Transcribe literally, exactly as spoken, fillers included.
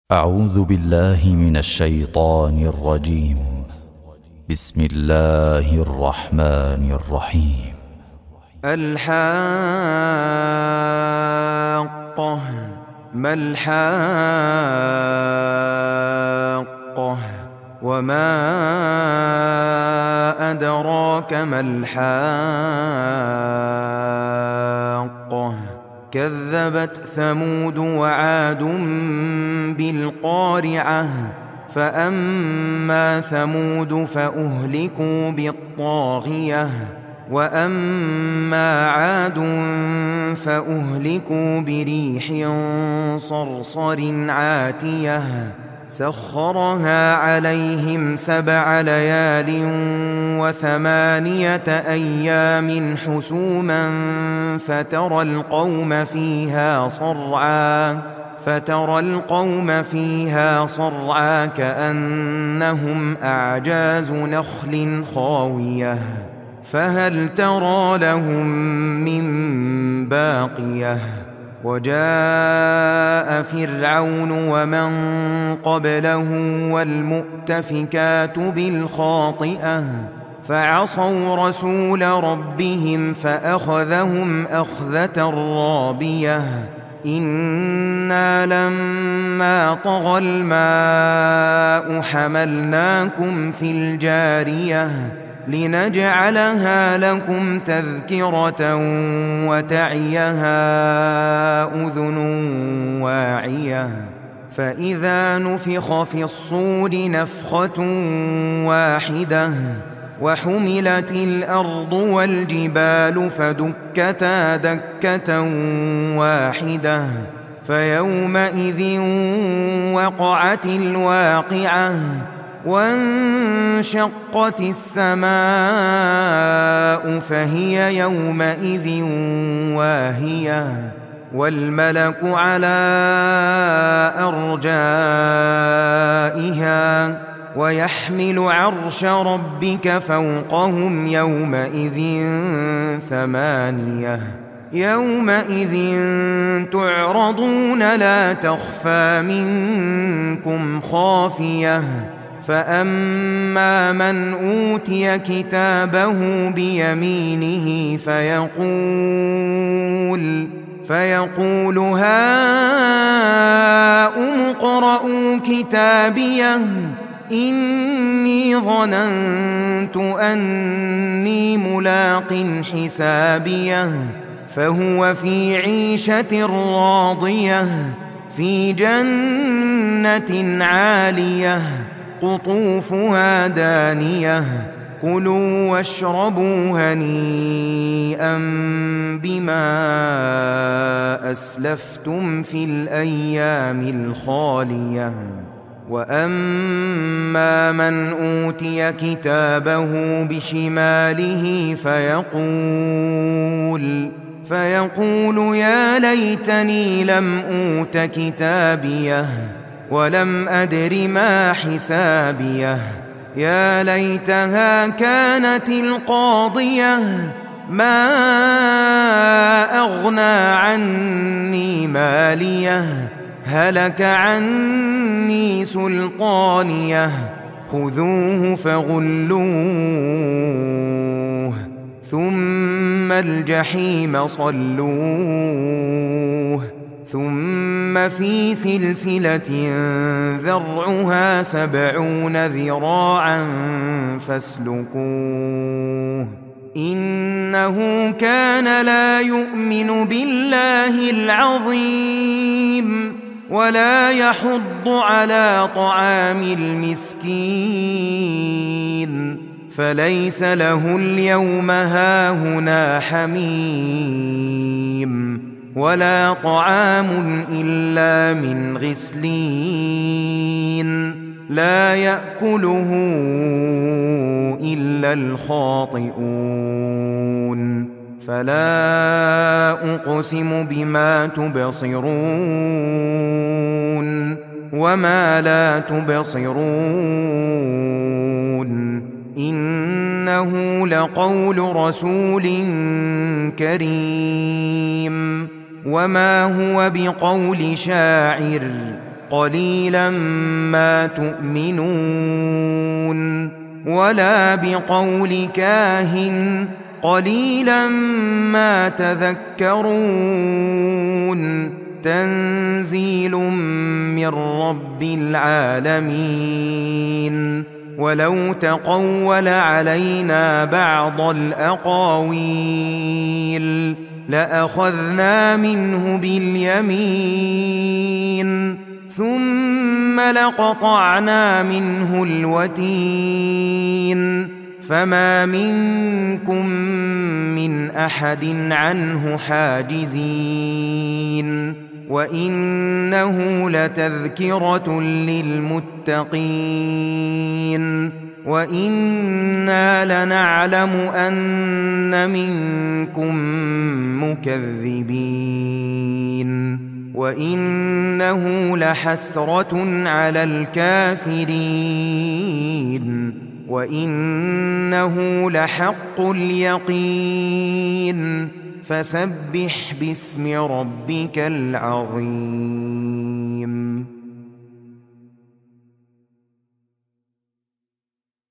أعوذ بالله من الشيطان الرجيم. بسم الله الرحمن الرحيم. الحاقة ما الحاقة وما أدراك ما الحاقة كذبت ثمود وعاد بالقارعة فأما ثمود فأهلكوا بالطاغية وأما عاد فأهلكوا بريح صرصر عاتية سخرها عليهم سبع ليال وثمانية أيام حسوما فترى القوم فيها صرعا فترى القوم فيها صرعا كأنهم أعجاز نخل خاوية فهل ترى لهم من باقية وجاء فرعون ومن قبله والمؤتفكات بالخاطئة فعصوا رسول ربهم فأخذهم أخذة رابية إنا لما طغى الماء حملناكم في الجارية لنجعلها لكم تذكرة وتعيها أذن واعية فإذا نفخ في الصور نفخة واحدة وحملت الأرض والجبال فدكتا دكة واحدة فيومئذ وقعت الواقعة وانشقت السماء فهي يومئذ واهية والملك على أرجائها ويحمل عرش ربك فوقهم يومئذ ثمانية يومئذ تعرضون لا تخفى منكم خافية فأما من أوتي كتابه بيمينه فيقول فيقول هاؤم اقرءوا كتابيه إني ظننت أني ملاق حسابيه فهو في عيشة راضية في جنة عالية قطوفها دانية كلوا واشربوا هنيئا بما أسلفتم في الأيام الخالية وأما من أوتي كتابه بشماله فيقول فيقول يا ليتني لم أوت كتابيه ولم أدر ما حسابيه يا ليتها كانت القاضية ما أغنى عني ماليه هلك عني سلطانيه خذوه فغلوه ثم الجحيم صلوه ثم في سلسلة ذرعها سبعون ذراعا فاسلكوه إنه كان لا يؤمن بالله العظيم ولا يحض على طعام المسكين فليس له اليوم هاهنا حميم ولا طعام إلا من غسلين لا يأكله إلا الخاطئون فلا أقسم بما تبصرون وما لا تبصرون إنه لقول رسول كريم وما هو بقول شاعر قليلا ما تؤمنون ولا بقول كاهن قليلا ما تذكرون تنزيل من رب العالمين ولو تقول علينا بعض الأقاويل لأخذنا منه باليمين ثم لقطعنا منه الوتين فما منكم من أحد عنه حاجزين وإنه لتذكرة للمتقين وإنا لنعلم أن منكم مكذبين وإنه لحسرة على الكافرين وإنه لحق اليقين فسبح باسم ربك العظيم.